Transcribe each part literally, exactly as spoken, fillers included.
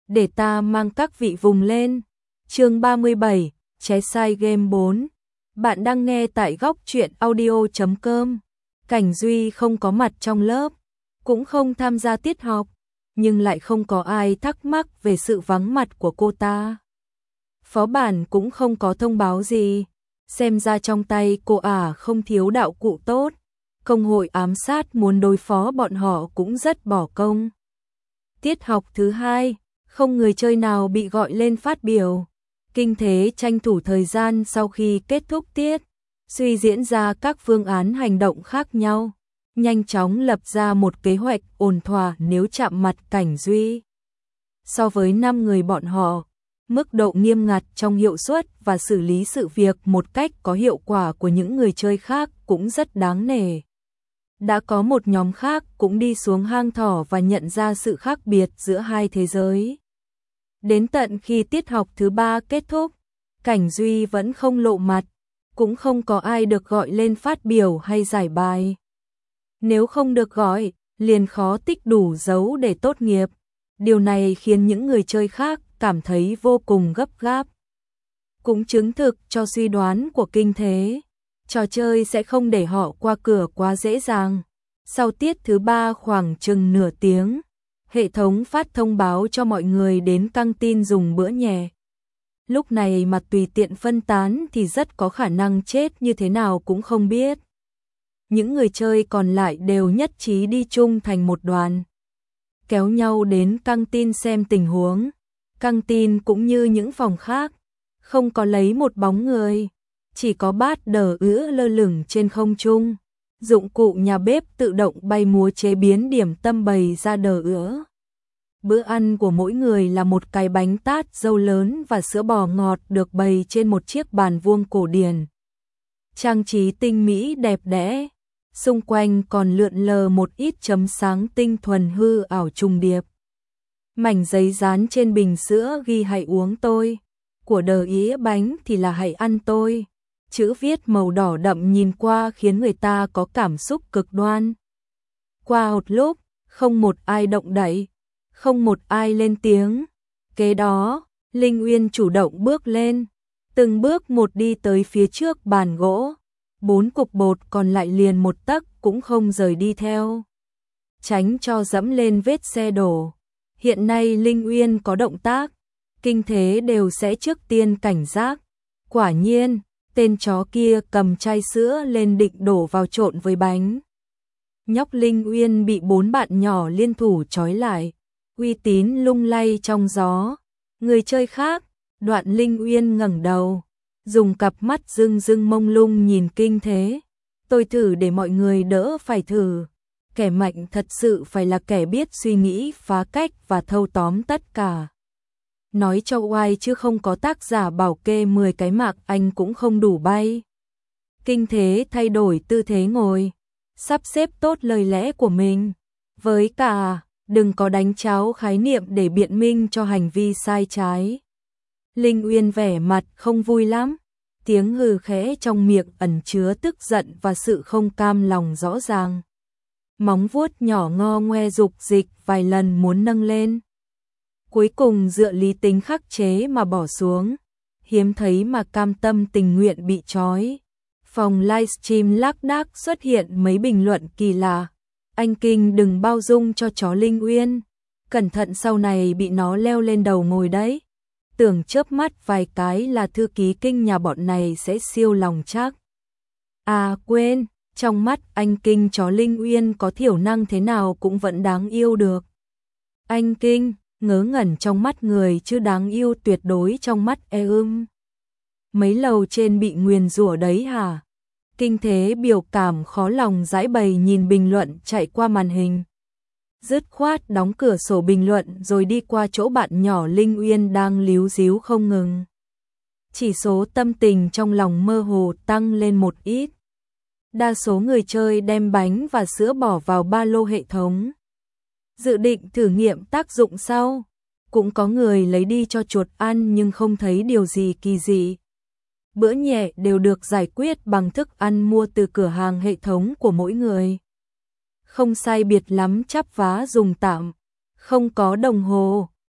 để ta mang các vị vùng lên. Chương ba mươi bảy, Chesside Game bốn. Bạn đang nghe tại góc truyện audio chấm com. Cảnh Duy không có mặt trong lớp, cũng không tham gia tiết học, nhưng lại không có ai thắc mắc về sự vắng mặt của cô ta. Phó bản cũng không có thông báo gì, xem ra trong tay cô ả không thiếu đạo cụ tốt. Công hội ám sát muốn đối phó bọn họ cũng rất bỏ công. Tiết học thứ hai, không người chơi nào bị gọi lên phát biểu. Kinh Thế tranh thủ thời gian sau khi kết thúc tiết, suy diễn ra các phương án hành động khác nhau, nhanh chóng lập ra một kế hoạch ổn thỏa nếu chạm mặt Cảnh Duy. So với năm người bọn họ, mức độ nghiêm ngặt trong hiệu suất và xử lý sự việc một cách có hiệu quả của những người chơi khác cũng rất đáng nể. Đã có một nhóm khác cũng đi xuống hang thỏ và nhận ra sự khác biệt giữa hai thế giới. Đến tận khi tiết học thứ ba kết thúc, Cảnh Duy vẫn không lộ mặt, cũng không có ai được gọi lên phát biểu hay giải bài. Nếu không được gọi, liền khó tích đủ dấu để tốt nghiệp. Điều này khiến những người chơi khác cảm thấy vô cùng gấp gáp. Cũng chứng thực cho suy đoán của Kinh Thế, trò chơi sẽ không để họ qua cửa quá dễ dàng. Sau tiết thứ ba khoảng chừng nửa tiếng, hệ thống phát thông báo cho mọi người đến căng tin dùng bữa nhẹ. Lúc này mà tùy tiện phân tán thì rất có khả năng chết như thế nào cũng không biết. Những người chơi còn lại đều nhất trí đi chung thành một đoàn, kéo nhau đến căng tin xem tình huống. Căng tin cũng như những phòng khác, không có lấy một bóng người, chỉ có bát đờ ứa lơ lửng trên không trung. Dụng cụ nhà bếp tự động bay múa chế biến điểm tâm bày ra đờ ứa. Bữa ăn của mỗi người là một cái bánh tát dâu lớn và sữa bò ngọt được bày trên một chiếc bàn vuông cổ điển. Trang trí tinh mỹ đẹp đẽ, xung quanh còn lượn lờ một ít chấm sáng tinh thuần hư ảo trùng điệp. Mảnh giấy dán trên bình sữa ghi hãy uống tôi, của đờ ía bánh thì là hãy ăn tôi. Chữ viết màu đỏ đậm nhìn qua khiến người ta có cảm xúc cực đoan. Qua một lúc, không một ai động đậy, không một ai lên tiếng. Kế đó, Linh Uyên chủ động bước lên, từng bước một đi tới phía trước bàn gỗ. Bốn cục bột còn lại liền một tấc cũng không rời đi theo, tránh cho dẫm lên vết xe đổ. Hiện nay Linh Uyên có động tác, Kinh Thế đều sẽ trước tiên cảnh giác. Quả nhiên, tên chó kia cầm chai sữa lên định đổ vào trộn với bánh. Nhóc Linh Uyên bị bốn bạn nhỏ liên thủ trói lại, uy tín lung lay trong gió. Người chơi khác, Đoạn Linh Uyên ngẩng đầu, dùng cặp mắt rưng rưng mông lung nhìn Kinh Thế. Tôi thử để mọi người đỡ phải thử. Kẻ mạnh thật sự phải là kẻ biết suy nghĩ, phá cách và thâu tóm tất cả. Nói cho oai chứ không có tác giả bảo kê mười cái mạc anh cũng không đủ bay. Kinh Thế thay đổi tư thế ngồi, sắp xếp tốt lời lẽ của mình. Với cả, đừng có đánh cháo khái niệm để biện minh cho hành vi sai trái. Linh Uyên vẻ mặt không vui lắm, tiếng hừ khẽ trong miệng ẩn chứa tức giận và sự không cam lòng rõ ràng. Móng vuốt nhỏ ngo ngoe dục dịch vài lần muốn nâng lên, cuối cùng dựa lý tính khắc chế mà bỏ xuống. Hiếm thấy mà cam tâm tình nguyện bị trói. Phòng livestream lác đác xuất hiện mấy bình luận kỳ lạ. Anh Kinh đừng bao dung cho chó Linh Uyên, cẩn thận sau này bị nó leo lên đầu ngồi đấy. Tưởng chớp mắt vài cái là thư ký Kinh nhà bọn này sẽ siêu lòng chắc. À quên, trong mắt anh Kinh chó Linh Uyên có thiểu năng thế nào cũng vẫn đáng yêu được. Anh Kinh ngớ ngẩn trong mắt người chứ đáng yêu tuyệt đối trong mắt e ưm. Mấy lầu trên bị nguyền rủa đấy hả? Kinh Thế biểu cảm khó lòng giải bày nhìn bình luận chạy qua màn hình. Dứt khoát đóng cửa sổ bình luận rồi đi qua chỗ bạn nhỏ Linh Uyên đang líu díu không ngừng. Chỉ số tâm tình trong lòng mơ hồ tăng lên một ít. Đa số người chơi đem bánh và sữa bỏ vào ba lô hệ thống, dự định thử nghiệm tác dụng sau. Cũng có người lấy đi cho chuột ăn nhưng không thấy điều gì kỳ dị. Bữa nhẹ đều được giải quyết bằng thức ăn mua từ cửa hàng hệ thống của mỗi người. Không sai biệt lắm chắp vá dùng tạm, không có đồng hồ,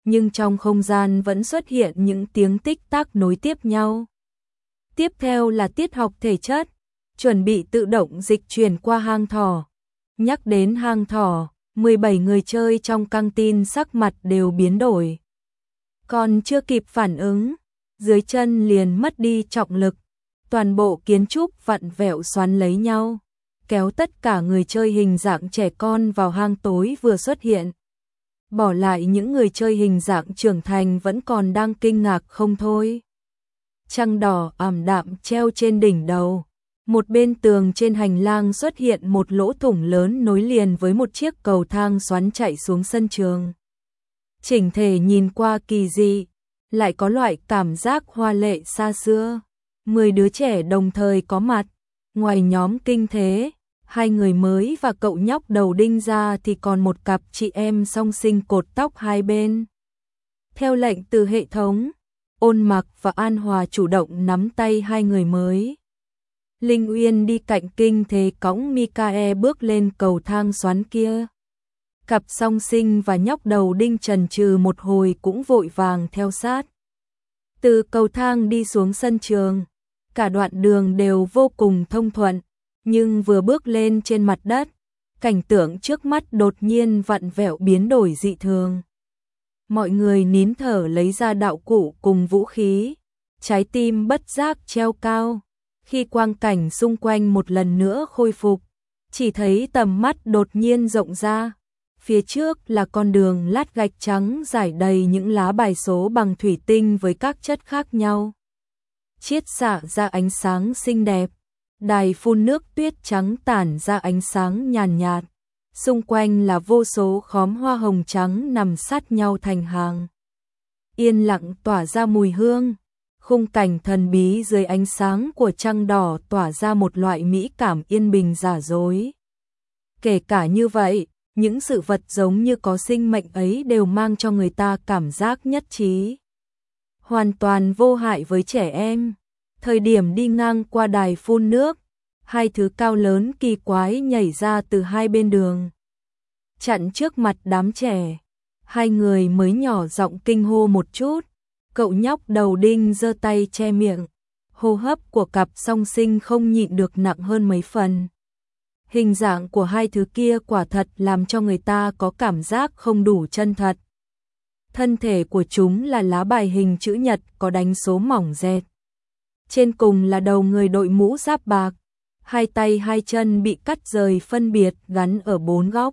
nhưng trong không gian vẫn xuất hiện những tiếng tích tắc nối tiếp nhau. Tiếp theo là tiết học thể chất, chuẩn bị tự động dịch chuyển qua hang thỏ. Nhắc đến hang thỏ, mười bảy người chơi trong căng tin sắc mặt đều biến đổi. Còn chưa kịp phản ứng, dưới chân liền mất đi trọng lực, toàn bộ kiến trúc vặn vẹo xoắn lấy nhau, kéo tất cả người chơi hình dạng trẻ con vào hang tối vừa xuất hiện. Bỏ lại những người chơi hình dạng trưởng thành vẫn còn đang kinh ngạc không thôi. Trăng đỏ ảm đạm treo trên đỉnh đầu. Một bên tường trên hành lang xuất hiện một lỗ thủng lớn nối liền với một chiếc cầu thang xoắn chạy xuống sân trường. Chỉnh thể nhìn qua kỳ dị, lại có loại cảm giác hoa lệ xa xưa. Mười đứa trẻ đồng thời có mặt, ngoài nhóm kinh thế, hai người mới và cậu nhóc đầu đinh ra thì còn một cặp chị em song sinh cột tóc hai bên. Theo lệnh từ hệ thống, Ôn Mặc và An Hòa chủ động nắm tay hai người mới. Linh Uyên đi cạnh kinh thế cõng Mikae bước lên cầu thang xoắn kia. Cặp song sinh và nhóc đầu đinh chần chừ một hồi cũng vội vàng theo sát. Từ cầu thang đi xuống sân trường, cả đoạn đường đều vô cùng thông thuận, nhưng vừa bước lên trên mặt đất, cảnh tượng trước mắt đột nhiên vặn vẹo biến đổi dị thường. Mọi người nín thở lấy ra đạo cụ cùng vũ khí, trái tim bất giác treo cao. Khi quang cảnh xung quanh một lần nữa khôi phục, chỉ thấy tầm mắt đột nhiên rộng ra. Phía trước là con đường lát gạch trắng rải đầy những lá bài số bằng thủy tinh với các chất khác nhau. Chiết xạ ra ánh sáng xinh đẹp, đài phun nước tuyết trắng tản ra ánh sáng nhàn nhạt. Xung quanh là vô số khóm hoa hồng trắng nằm sát nhau thành hàng. Yên lặng tỏa ra mùi hương. Khung cảnh thần bí dưới ánh sáng của trăng đỏ tỏa ra một loại mỹ cảm yên bình giả dối. Kể cả như vậy, những sự vật giống như có sinh mệnh ấy đều mang cho người ta cảm giác nhất trí. Hoàn toàn vô hại với trẻ em. Thời điểm đi ngang qua đài phun nước, hai thứ cao lớn kỳ quái nhảy ra từ hai bên đường, chặn trước mặt đám trẻ. Hai người mới nhỏ giọng kinh hô một chút. Cậu nhóc đầu đinh giơ tay che miệng, hô hấp của cặp song sinh không nhịn được nặng hơn mấy phần. Hình dạng của hai thứ kia quả thật làm cho người ta có cảm giác không đủ chân thật. Thân thể của chúng là lá bài hình chữ nhật có đánh số mỏng dẹt. Trên cùng là đầu người đội mũ giáp bạc, hai tay hai chân bị cắt rời phân biệt gắn ở bốn góc.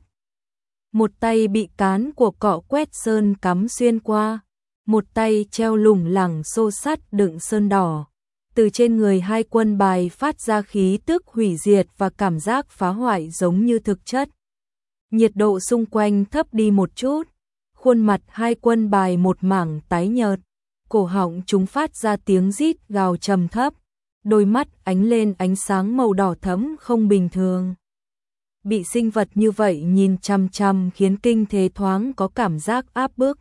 Một tay bị cán của cọ quét sơn cắm xuyên qua. Một tay treo lủng lẳng xô sắt đựng sơn đỏ. Từ trên người hai quân bài phát ra khí tức hủy diệt và cảm giác phá hoại giống như thực chất. Nhiệt độ xung quanh thấp đi một chút. Khuôn mặt hai quân bài một mảng tái nhợt. Cổ họng chúng phát ra tiếng rít gào trầm thấp. Đôi mắt ánh lên ánh sáng màu đỏ thẫm không bình thường. Bị sinh vật như vậy nhìn chằm chằm khiến kinh thế thoáng có cảm giác áp bức.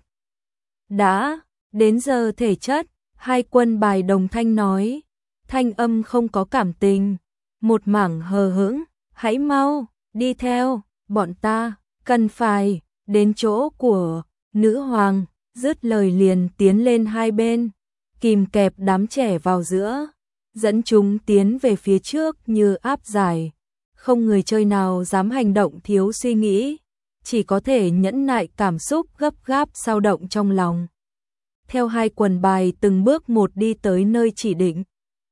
Đã, đến giờ thể chất, hai quân bài đồng thanh nói, thanh âm không có cảm tình, một mảng hờ hững, hãy mau, đi theo, bọn ta, cần phải, đến chỗ của nữ hoàng, dứt lời liền tiến lên hai bên, kìm kẹp đám trẻ vào giữa, dẫn chúng tiến về phía trước như áp giải, không người chơi nào dám hành động thiếu suy nghĩ. Chỉ có thể nhẫn nại cảm xúc gấp gáp xao động trong lòng. Theo hai quần bài từng bước một đi tới nơi chỉ định.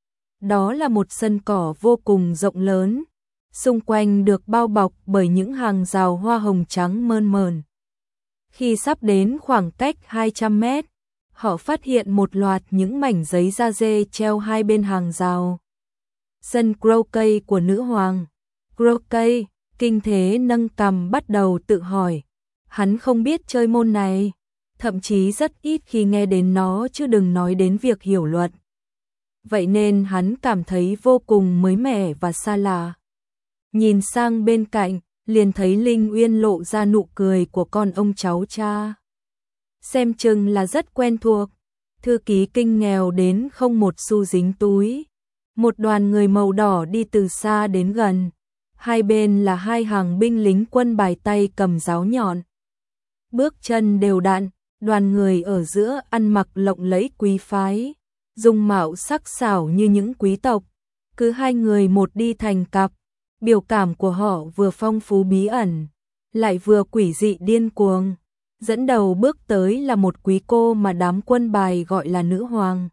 Đó là một sân cỏ vô cùng rộng lớn, xung quanh được bao bọc bởi những hàng rào hoa hồng trắng mơn mởn. Khi sắp đến khoảng cách hai trăm mét, họ phát hiện một loạt những mảnh giấy da dê treo hai bên hàng rào. Sân croquet của nữ hoàng. Croquet. Kinh thế nâng cằm bắt đầu tự hỏi. Hắn không biết chơi môn này, thậm chí rất ít khi nghe đến nó chứ đừng nói đến việc hiểu luật. Vậy nên hắn cảm thấy vô cùng mới mẻ và xa lạ. Nhìn sang bên cạnh, liền thấy Linh Uyên lộ ra nụ cười của con ông cháu cha. Xem chừng là rất quen thuộc. Thư ký kinh nghèo đến không một xu dính túi. Một đoàn người màu đỏ đi từ xa đến gần. Hai bên là hai hàng binh lính quân bài tay cầm giáo nhọn. Bước chân đều đặn, Đoàn người ở giữa ăn mặc lộng lẫy quý phái, dung mạo sắc sảo như những quý tộc, cứ hai người một đi thành cặp, biểu cảm của họ vừa phong phú bí ẩn, lại vừa quỷ dị điên cuồng. Dẫn đầu bước tới là một quý cô mà đám quân bài gọi là nữ hoàng.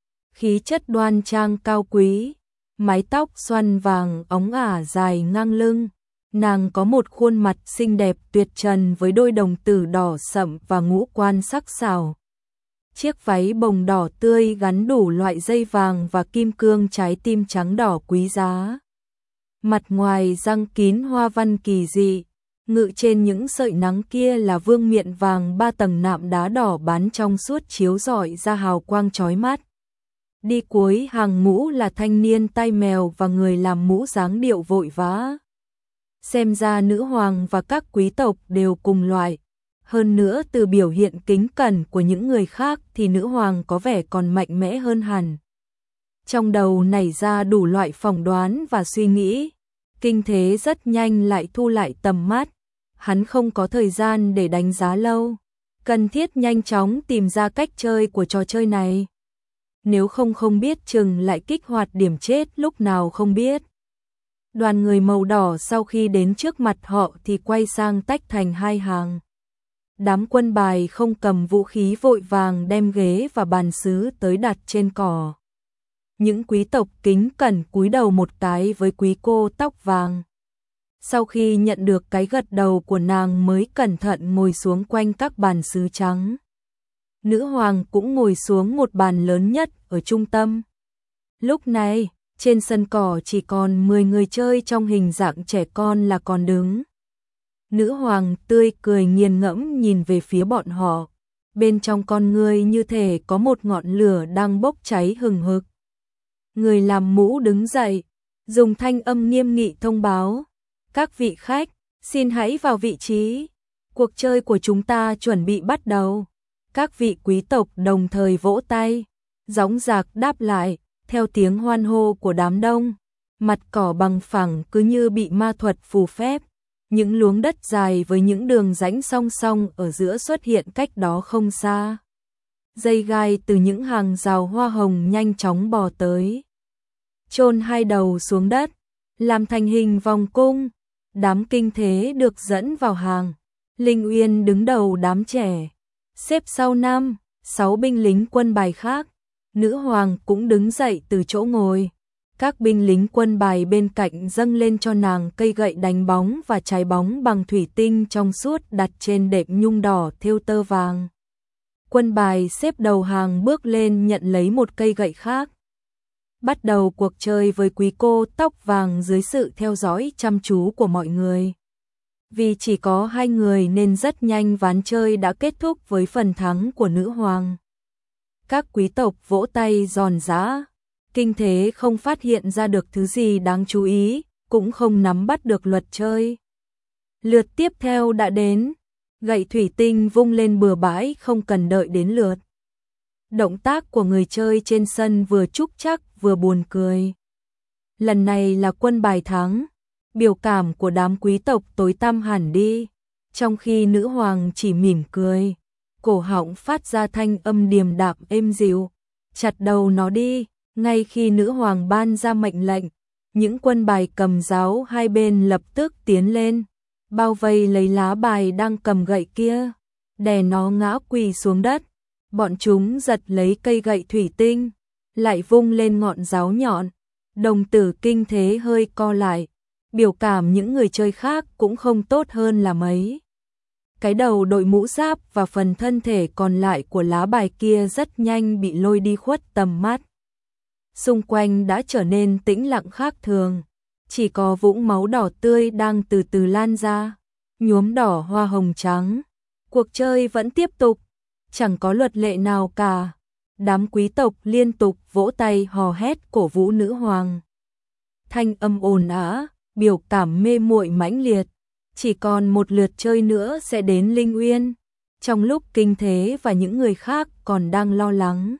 Khí chất đoan trang cao quý, mái tóc xoăn vàng óng ả dài ngang lưng. Nàng có một khuôn mặt xinh đẹp tuyệt trần với đôi đồng tử đỏ sậm và ngũ quan sắc sảo. Chiếc váy bồng đỏ tươi gắn đủ loại dây vàng và kim cương trái tim trắng đỏ quý giá. Mặt ngoài răng kín hoa văn kỳ dị, ngự trên những sợi nắng kia là vương miện vàng ba tầng nạm đá đỏ bán trong suốt chiếu rọi ra hào quang chói mắt. Đi cuối hàng ngũ là thanh niên tai mèo và người làm mũ dáng điệu vội vã. Xem ra nữ hoàng và các quý tộc đều cùng loại. Hơn nữa từ biểu hiện kính cẩn của những người khác thì nữ hoàng có vẻ còn mạnh mẽ hơn hẳn. Trong đầu nảy ra đủ loại phỏng đoán và suy nghĩ. Kinh Thế rất nhanh lại thu lại tầm mắt. Hắn không có thời gian để đánh giá lâu. Cần thiết nhanh chóng tìm ra cách chơi của trò chơi này. Nếu không không biết chừng lại kích hoạt điểm chết lúc nào không biết. Đoàn người màu đỏ sau khi đến trước mặt họ thì quay sang tách thành hai hàng. Đám quân bài không cầm vũ khí vội vàng đem ghế và bàn sứ tới đặt trên cỏ. Những quý tộc kính cẩn cúi đầu một cái với quý cô tóc vàng. Sau khi nhận được cái gật đầu của nàng mới cẩn thận ngồi xuống quanh các bàn sứ trắng. Nữ hoàng cũng ngồi xuống một bàn lớn nhất ở trung tâm. Lúc này, trên sân cỏ chỉ còn mười người chơi trong hình dạng trẻ con là còn đứng. Nữ hoàng tươi cười nghiền ngẫm nhìn về phía bọn họ. Bên trong con người như thể có một ngọn lửa đang bốc cháy hừng hực. Người làm mũ đứng dậy, dùng thanh âm nghiêm nghị thông báo. Các vị khách, xin hãy vào vị trí. Cuộc chơi của chúng ta chuẩn bị bắt đầu. Các vị quý tộc đồng thời vỗ tay, dõng dạc đáp lại, theo tiếng hoan hô của đám đông. Mặt cỏ bằng phẳng cứ như bị ma thuật phù phép. Những luống đất dài với những đường rãnh song song ở giữa xuất hiện cách đó không xa. Dây gai từ những hàng rào hoa hồng nhanh chóng bò tới. Chôn hai đầu xuống đất, làm thành hình vòng cung. Đám Kinh Thế được dẫn vào hàng. Linh Uyên đứng đầu đám trẻ. Xếp sau năm, sáu binh lính quân bài khác. Nữ hoàng cũng đứng dậy từ chỗ ngồi. Các binh lính quân bài bên cạnh dâng lên cho nàng cây gậy đánh bóng và trái bóng bằng thủy tinh trong suốt đặt trên đệm nhung đỏ thêu tơ vàng. Quân bài xếp đầu hàng bước lên nhận lấy một cây gậy khác. Bắt đầu cuộc chơi với quý cô tóc vàng dưới sự theo dõi chăm chú của mọi người. Vì chỉ có hai người nên rất nhanh ván chơi đã kết thúc với phần thắng của nữ hoàng. Các quý tộc vỗ tay giòn giã. Kinh Thế không phát hiện ra được thứ gì đáng chú ý, cũng không nắm bắt được luật chơi. Lượt tiếp theo đã đến. Gậy thủy tinh vung lên bừa bãi không cần đợi đến lượt. Động tác của người chơi trên sân vừa trúc trắc vừa buồn cười. Lần này là quân bài thắng. Biểu cảm của đám quý tộc tối tăm hẳn đi, trong khi nữ hoàng chỉ mỉm cười, cổ họng phát ra thanh âm điềm đạm êm dịu, chặt đầu nó đi. Ngay khi nữ hoàng ban ra mệnh lệnh, những quân bài cầm giáo hai bên lập tức tiến lên, bao vây lấy lá bài đang cầm gậy kia, đè nó ngã quỳ xuống đất. Bọn chúng giật lấy cây gậy thủy tinh, lại vung lên ngọn giáo nhọn. Đồng tử Kinh Thế hơi co lại. Biểu cảm những người chơi khác cũng không tốt hơn là mấy. Cái đầu đội mũ giáp và phần thân thể còn lại của lá bài kia rất nhanh bị lôi đi khuất tầm mắt. Xung quanh đã trở nên tĩnh lặng khác thường. Chỉ có vũng máu đỏ tươi đang từ từ lan ra, nhuốm đỏ hoa hồng trắng. Cuộc chơi vẫn tiếp tục, chẳng có luật lệ nào cả. Đám quý tộc liên tục vỗ tay hò hét cổ vũ nữ hoàng. Thanh âm ồn ào, biểu cảm mê muội mãnh liệt. Chỉ còn một lượt chơi nữa sẽ đến Linh Uyên. Trong lúc Kinh Thế và những người khác còn đang lo lắng,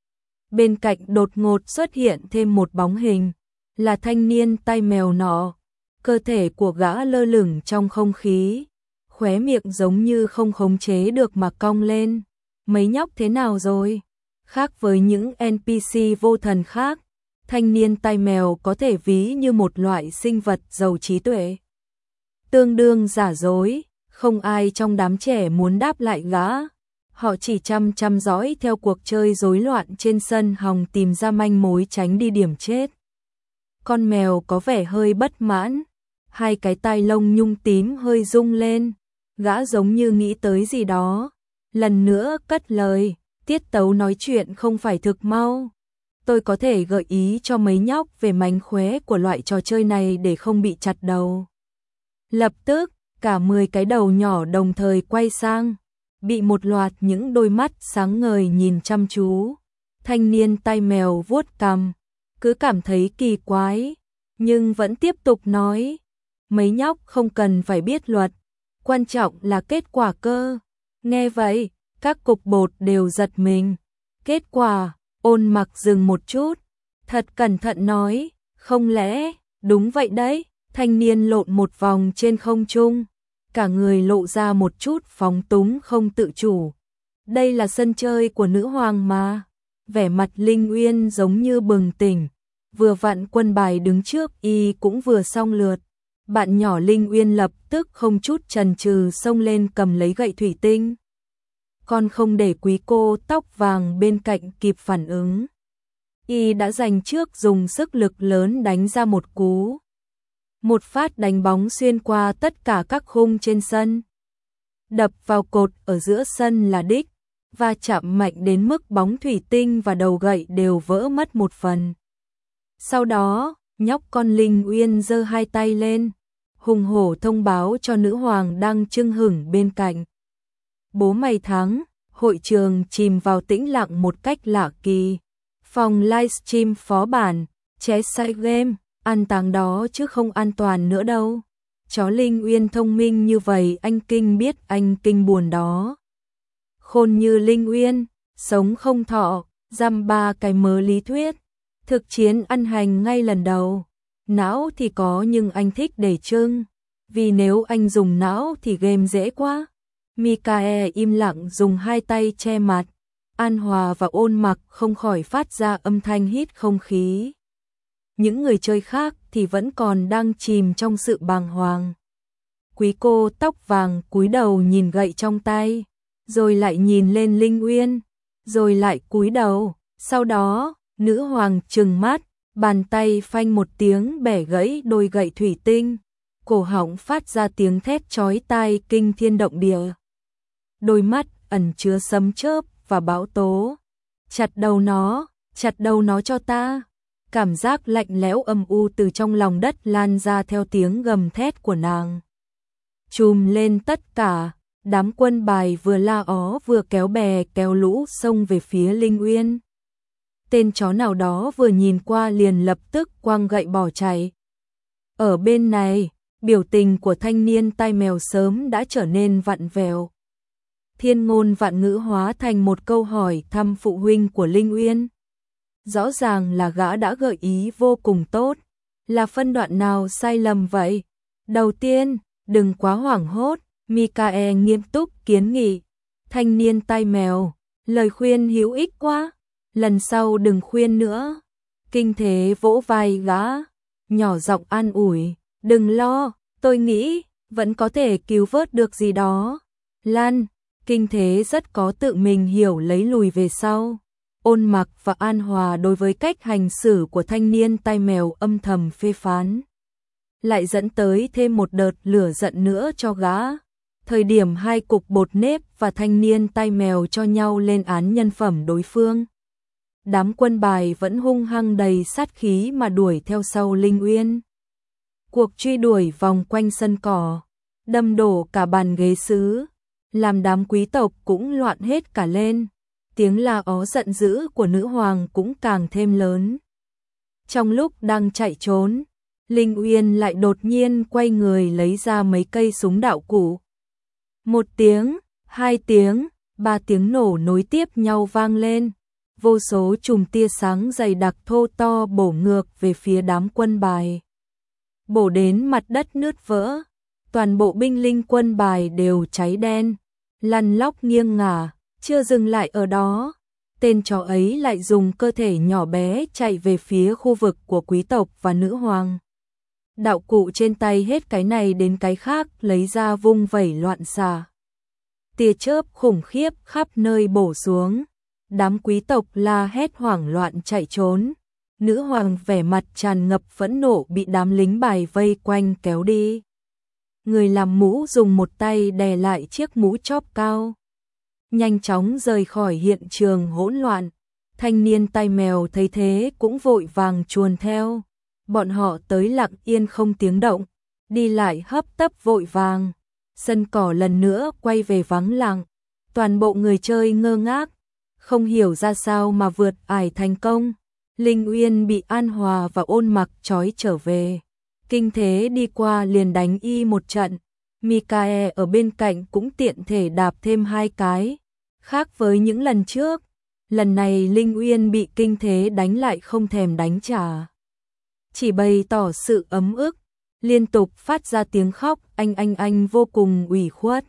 bên cạnh đột ngột xuất hiện thêm một bóng hình, là thanh niên tai mèo nọ. Cơ thể của gã lơ lửng trong không khí, khóe miệng giống như không khống chế được mà cong lên, mấy nhóc thế nào rồi? Khác với những en pê xê vô thần khác, thanh niên tai mèo có thể ví như một loại sinh vật giàu trí tuệ. Tương đương giả dối, không ai trong đám trẻ muốn đáp lại gã. Họ chỉ chăm chăm dõi theo cuộc chơi rối loạn trên sân hòng tìm ra manh mối tránh đi điểm chết. Con mèo có vẻ hơi bất mãn, hai cái tai lông nhung tím hơi rung lên, gã giống như nghĩ tới gì đó. Lần nữa cất lời, tiết tấu nói chuyện không phải thực mau. Tôi có thể gợi ý cho mấy nhóc về mánh khóe của loại trò chơi này để không bị chặt đầu. Lập tức, cả mười cái đầu nhỏ đồng thời quay sang, bị một loạt những đôi mắt sáng ngời nhìn chăm chú. Thanh niên tai mèo vuốt cằm, cứ cảm thấy kỳ quái, nhưng vẫn tiếp tục nói, mấy nhóc không cần phải biết luật, quan trọng là kết quả cơ. Nghe vậy, các cục bột đều giật mình. Kết quả, Ôn Mặc dừng một chút, thật cẩn thận nói, không lẽ, đúng vậy đấy. Thanh niên lộn một vòng trên không trung, cả người lộ ra một chút phóng túng không tự chủ. Đây là sân chơi của nữ hoàng mà. Vẻ mặt Linh Uyên giống như bừng tỉnh, vừa vặn quân bài đứng trước y cũng vừa xong lượt. Bạn nhỏ Linh Uyên lập tức không chút chần chừ xông lên cầm lấy gậy thủy tinh. Còn không để quý cô tóc vàng bên cạnh kịp phản ứng, y đã giành trước dùng sức lực lớn đánh ra một cú. Một phát đánh bóng xuyên qua tất cả các khung trên sân, đập vào cột ở giữa sân là đích, và chạm mạnh đến mức bóng thủy tinh và đầu gậy đều vỡ mất một phần. Sau đó, nhóc con Linh Uyên giơ hai tay lên, hùng hổ thông báo cho nữ hoàng đang chưng hửng bên cạnh. Bố mày thắng, hội trường chìm vào tĩnh lặng một cách lạ kỳ. Phòng livestream phó bản, Chesside Game, an táng đó chứ không an toàn nữa đâu. Chó Linh Uyên thông minh như vậy anh Kinh biết anh Kinh buồn đó. Khôn như Linh Uyên, sống không thọ, dăm ba cái mớ lý thuyết. Thực chiến ăn hành ngay lần đầu. Não thì có nhưng anh thích để trưng. Vì nếu anh dùng não thì game dễ quá. Mikae im lặng dùng hai tay che mặt. An Hòa và Ôn Mặc không khỏi phát ra âm thanh hít không khí. Những người chơi khác thì vẫn còn đang chìm trong sự bàng hoàng. Quý cô tóc vàng cúi đầu nhìn gậy trong tay, rồi lại nhìn lên Linh Uyên, rồi lại cúi đầu. Sau đó, nữ hoàng trừng mắt, bàn tay phanh một tiếng bẻ gãy đôi gậy thủy tinh, cổ họng phát ra tiếng thét chói tai kinh thiên động địa. Đôi mắt ẩn chứa sấm chớp và bão tố. Chặt đầu nó, chặt đầu nó cho ta. Cảm giác lạnh lẽo âm u từ trong lòng đất lan ra theo tiếng gầm thét của nàng. Trùm lên tất cả, đám quân bài vừa la ó vừa kéo bè kéo lũ xông về phía Linh Uyên. Tên chó nào đó vừa nhìn qua liền lập tức quăng gậy bỏ chạy. Ở bên này, biểu tình của thanh niên tai mèo sớm đã trở nên vặn vẹo. Thiên ngôn vạn ngữ hóa thành một câu hỏi thăm phụ huynh của Linh Uyên. Rõ ràng là gã đã gợi ý vô cùng tốt. Là phân đoạn nào sai lầm vậy? Đầu tiên, đừng quá hoảng hốt, Mikae nghiêm túc kiến nghị. Thanh niên tai mèo, lời khuyên hữu ích quá. Lần sau đừng khuyên nữa. Kinh Thế vỗ vai gã, nhỏ giọng an ủi, đừng lo, tôi nghĩ vẫn có thể cứu vớt được gì đó. Lan, Kinh Thế rất có tự mình hiểu lấy lùi về sau. Ôn Mặc và An Hòa đối với cách hành xử của thanh niên tai mèo âm thầm phê phán. Lại dẫn tới thêm một đợt lửa giận nữa cho gã. Thời điểm hai cục bột nếp và thanh niên tai mèo cho nhau lên án nhân phẩm đối phương. Đám quân bài vẫn hung hăng đầy sát khí mà đuổi theo sau Linh Uyên. Cuộc truy đuổi vòng quanh sân cỏ, đâm đổ cả bàn ghế sứ, làm đám quý tộc cũng loạn hết cả lên. Tiếng la ó giận dữ của nữ hoàng cũng càng thêm lớn. Trong lúc đang chạy trốn, Linh Uyên lại đột nhiên quay người lấy ra mấy cây súng đạo cụ. Một tiếng, hai tiếng, ba tiếng nổ nối tiếp nhau vang lên. Vô số chùm tia sáng dày đặc thô to bổ ngược về phía đám quân bài. Bổ đến mặt đất nứt vỡ, toàn bộ binh linh quân bài đều cháy đen, lăn lóc nghiêng ngả, Chưa dừng lại ở đó, tên chó ấy lại dùng cơ thể nhỏ bé chạy về phía khu vực của quý tộc và nữ hoàng. Đạo cụ trên tay hết cái này đến cái khác lấy ra vung vẩy loạn xạ. Tia chớp khủng khiếp khắp nơi bổ xuống. Đám quý tộc la hét hoảng loạn chạy trốn. Nữ hoàng vẻ mặt tràn ngập phẫn nộ bị đám lính bài vây quanh kéo đi. Người làm mũ dùng một tay đè lại chiếc mũ chóp cao. Nhanh chóng rời khỏi hiện trường hỗn loạn. Thanh niên tai mèo thấy thế cũng vội vàng chuồn theo. Bọn họ tới lặng yên không tiếng động, đi lại hấp tấp vội vàng. Sân cỏ lần nữa quay về vắng lặng. Toàn bộ người chơi ngơ ngác, không hiểu ra sao mà vượt ải thành công. Linh Uyên bị An Hòa và Ôn Mặc trói trở về. Kinh Thế đi qua liền đánh y một trận. Mikae ở bên cạnh cũng tiện thể đạp thêm hai cái. Khác với những lần trước, lần này Linh Uyên bị Kinh Thế đánh lại không thèm đánh trả. Chỉ bày tỏ sự ấm ức, liên tục phát ra tiếng khóc, anh anh anh vô cùng ủy khuất.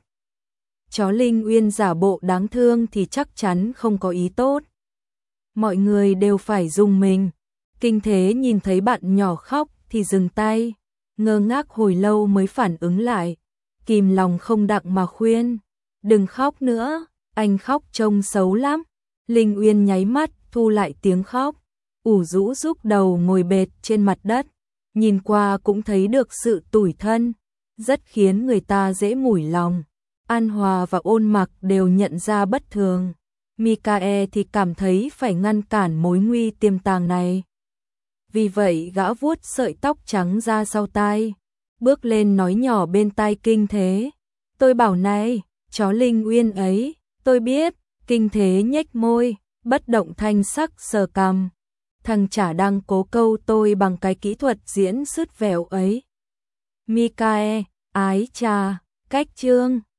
Chó Linh Uyên giả bộ đáng thương thì chắc chắn không có ý tốt. Mọi người đều phải dùng mình. Kinh Thế nhìn thấy bạn nhỏ khóc thì dừng tay, ngơ ngác hồi lâu mới phản ứng lại, kìm lòng không đặng mà khuyên, đừng khóc nữa, anh khóc trông xấu lắm. Linh Uyên nháy mắt thu lại tiếng khóc, ủ rũ rúc đầu ngồi bệt trên mặt đất, nhìn qua cũng thấy được sự tủi thân, rất khiến người ta dễ mủi lòng. An Hòa và Ôn Mặc đều nhận ra bất thường. Mikae thì cảm thấy phải ngăn cản mối nguy tiềm tàng này. Vì vậy gã vuốt sợi tóc trắng ra sau tai, bước lên nói nhỏ bên tai Kinh Thế. Tôi bảo này, chó Linh Uyên ấy, tôi biết. Kinh Thế nhếch môi, bất động thanh sắc sờ cằm. Thằng chả đang cố câu tôi bằng cái kỹ thuật diễn sứt vẹo ấy. Mikae, ái chà, cách chương.